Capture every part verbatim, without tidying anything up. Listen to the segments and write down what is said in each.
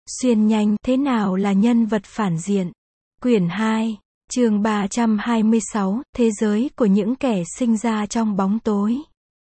Xuyên nhanh, thế nào là nhân vật phản diện? Quyển hai, chương ba trăm hai mươi sáu, Thế giới của những kẻ sinh ra trong bóng tối.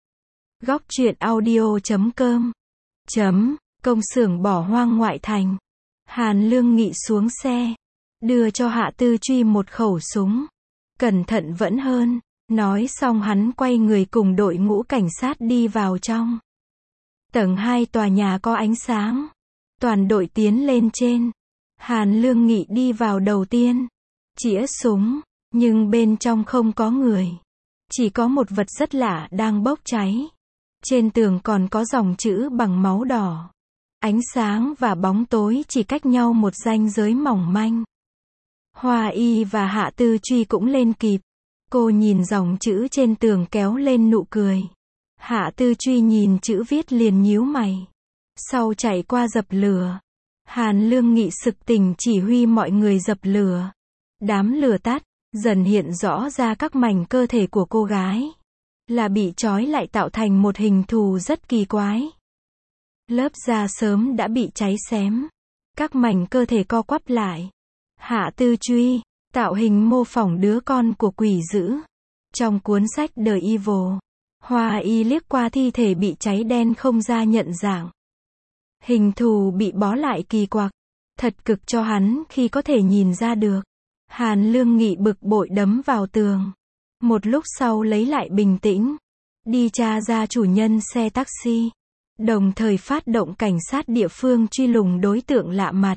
Góc truyện audio chấm com chấm, công xưởng bỏ hoang ngoại thành. Hàn Lương Nghị xuống xe, đưa cho Hạ Tư Truy một khẩu súng. Cẩn thận vẫn hơn. Nói xong hắn quay người cùng đội ngũ cảnh sát đi vào trong. Tầng hai tòa nhà có ánh sáng. Toàn đội tiến lên trên. Hàn Lương Nghị đi vào đầu tiên. Chĩa súng, nhưng bên trong không có người. Chỉ có một vật rất lạ đang bốc cháy. Trên tường còn có dòng chữ bằng máu đỏ. Ánh sáng và bóng tối chỉ cách nhau một ranh giới mỏng manh. Hoa Y và Hạ Tư Truy cũng lên kịp. Cô nhìn dòng chữ trên tường kéo lên nụ cười. Hạ Tư Truy nhìn chữ viết liền nhíu mày. Sau chạy qua dập lửa. Hàn Lương Nghị sực tỉnh chỉ huy mọi người dập lửa. Đám lửa tắt, dần hiện rõ ra các mảnh cơ thể của cô gái. Là bị trói lại tạo thành một hình thù rất kỳ quái. Lớp da sớm đã bị cháy xém. Các mảnh cơ thể co quắp lại. Hạ Tư Truy, tạo hình mô phỏng đứa con của quỷ dữ. Trong cuốn sách The Evil, Hoa Y liếc qua thi thể bị cháy đen không ra nhận dạng. Hình thù bị bó lại kỳ quặc. Thật cực cho hắn khi có thể nhìn ra được. Hàn Lương Nghị bực bội đấm vào tường. Một lúc sau lấy lại bình tĩnh. Đi tra ra chủ nhân xe taxi. Đồng thời phát động cảnh sát địa phương truy lùng đối tượng lạ mặt.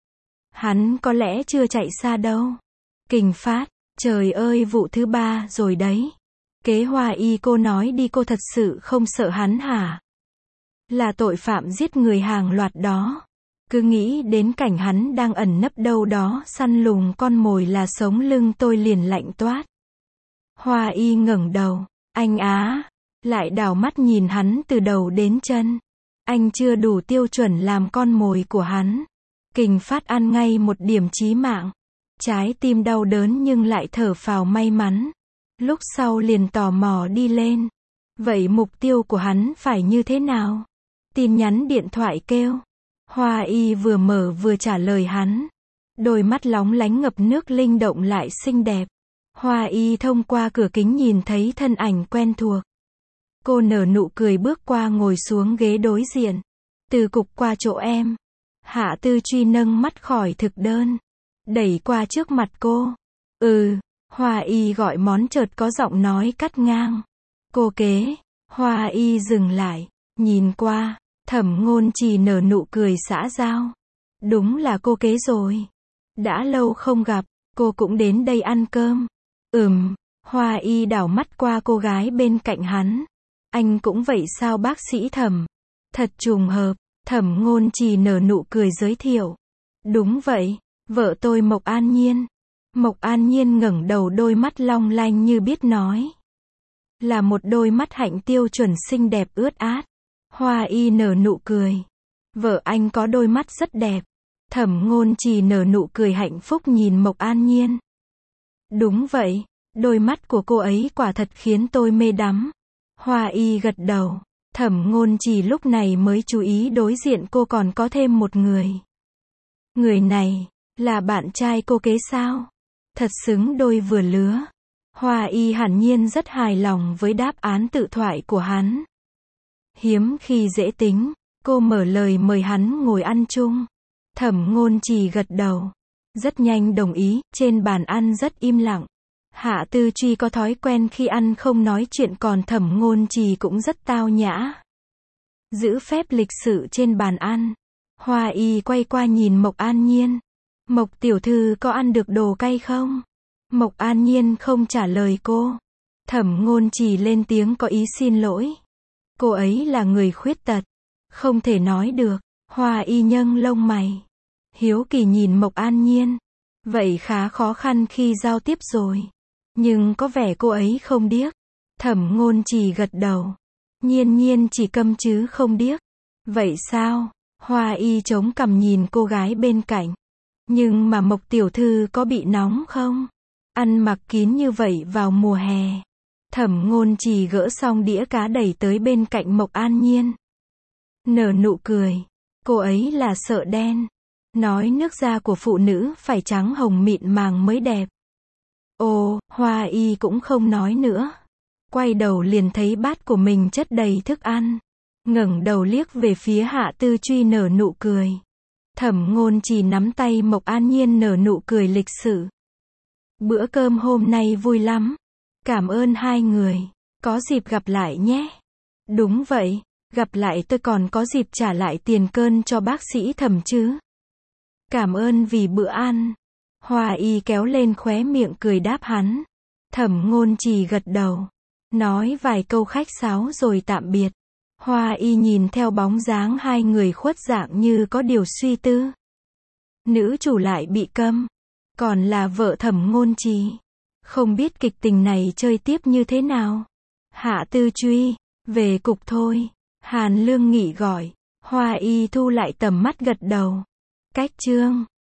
Hắn có lẽ chưa chạy xa đâu. Kình Phát, trời ơi vụ thứ ba rồi đấy. Kế Hoa Y cô nói đi, cô thật sự không sợ hắn hả? Là tội phạm giết người hàng loạt đó. Cứ nghĩ đến cảnh hắn đang ẩn nấp đâu đó săn lùng con mồi là sống lưng tôi liền lạnh toát. Hoa Y ngẩng đầu, anh á, lại đảo mắt nhìn hắn từ đầu đến chân. Anh chưa đủ tiêu chuẩn làm con mồi của hắn. Kình Phát ăn ngay một điểm chí mạng. Trái tim đau đớn nhưng lại thở phào may mắn. Lúc sau liền tò mò đi lên. Vậy mục tiêu của hắn phải như thế nào? Tin nhắn điện thoại kêu. Hoa Y vừa mở vừa trả lời hắn. Đôi mắt lóng lánh ngập nước linh động lại xinh đẹp. Hoa Y thông qua cửa kính nhìn thấy thân ảnh quen thuộc. Cô nở nụ cười bước qua ngồi xuống ghế đối diện. Từ cục qua chỗ em. Hạ Tư Truy nâng mắt khỏi thực đơn. Đẩy qua trước mặt cô. Ừ, Hoa Y gọi món chợt có giọng nói cắt ngang. Cô kế. Hoa Y dừng lại, nhìn qua. Thẩm Ngôn Trì nở nụ cười xã giao. Đúng là cô kế rồi. Đã lâu không gặp, cô cũng đến đây ăn cơm. Ừm, Hoa Y đảo mắt qua cô gái bên cạnh hắn. Anh cũng vậy sao bác sĩ Thẩm? Thật trùng hợp, Thẩm Ngôn Trì nở nụ cười giới thiệu. Đúng vậy, vợ tôi Mộc An Nhiên. Mộc An Nhiên ngẩng đầu, đôi mắt long lanh như biết nói. Là một đôi mắt hạnh tiêu chuẩn xinh đẹp ướt át. Hoa Y nở nụ cười. Vợ anh có đôi mắt rất đẹp. Thẩm Ngôn Trì nở nụ cười hạnh phúc nhìn Mộc An Nhiên. Đúng vậy, đôi mắt của cô ấy quả thật khiến tôi mê đắm. Hoa Y gật đầu. Thẩm Ngôn Trì lúc này mới chú ý đối diện cô còn có thêm một người. Người này, là bạn trai cô kế sao? Thật xứng đôi vừa lứa. Hoa Y hẳn nhiên rất hài lòng với đáp án tự thoại của hắn. Hiếm khi dễ tính, cô mở lời mời hắn ngồi ăn chung. Thẩm Ngôn Trì gật đầu. Rất nhanh đồng ý, trên bàn ăn rất im lặng. Hạ Tư Truy có thói quen khi ăn không nói chuyện, còn Thẩm Ngôn Trì cũng rất tao nhã. Giữ phép lịch sự trên bàn ăn. Hoa Y quay qua nhìn Mộc An Nhiên. Mộc tiểu thư có ăn được đồ cay không? Mộc An Nhiên không trả lời cô. Thẩm Ngôn Trì lên tiếng có ý xin lỗi. Cô ấy là người khuyết tật. Không thể nói được. Hoa Y nhâng lông mày. Hiếu kỳ nhìn Mộc An Nhiên. Vậy khá khó khăn khi giao tiếp rồi. Nhưng có vẻ cô ấy không điếc. Thẩm Ngôn Trì gật đầu. Nhiên Nhiên chỉ câm chứ không điếc. Vậy sao? Hoa Y chống cằm nhìn cô gái bên cạnh. Nhưng mà Mộc tiểu thư có bị nóng không? Ăn mặc kín như vậy vào mùa hè. Thẩm Ngôn Trì gỡ xong đĩa cá đẩy tới bên cạnh Mộc An Nhiên. Nở nụ cười. Cô ấy là sợ đen. Nói nước da của phụ nữ phải trắng hồng mịn màng mới đẹp. Ồ, Hoa Y cũng không nói nữa. Quay đầu liền thấy bát của mình chất đầy thức ăn. Ngẩng đầu liếc về phía Hạ Tư Truy nở nụ cười. Thẩm Ngôn Trì nắm tay Mộc An Nhiên nở nụ cười lịch sự. Bữa cơm hôm nay vui lắm. Cảm ơn hai người. Có dịp gặp lại nhé. Đúng vậy, gặp lại tôi còn có dịp trả lại tiền cơn cho bác sĩ Thẩm chứ. Cảm ơn vì bữa ăn. Hoa Y kéo lên khóe miệng cười đáp hắn. Thẩm Ngôn Trì gật đầu. Nói vài câu khách sáo rồi tạm biệt. Hoa Y nhìn theo bóng dáng hai người khuất dạng như có điều suy tư. Nữ chủ lại bị câm. Còn là vợ Thẩm Ngôn Trì. Không biết kịch tình này chơi tiếp như thế nào. Hạ Tư Truy, về cục thôi. Hàn Lương Nghị gọi. Hoa Y thu lại tầm mắt gật đầu. Cách chương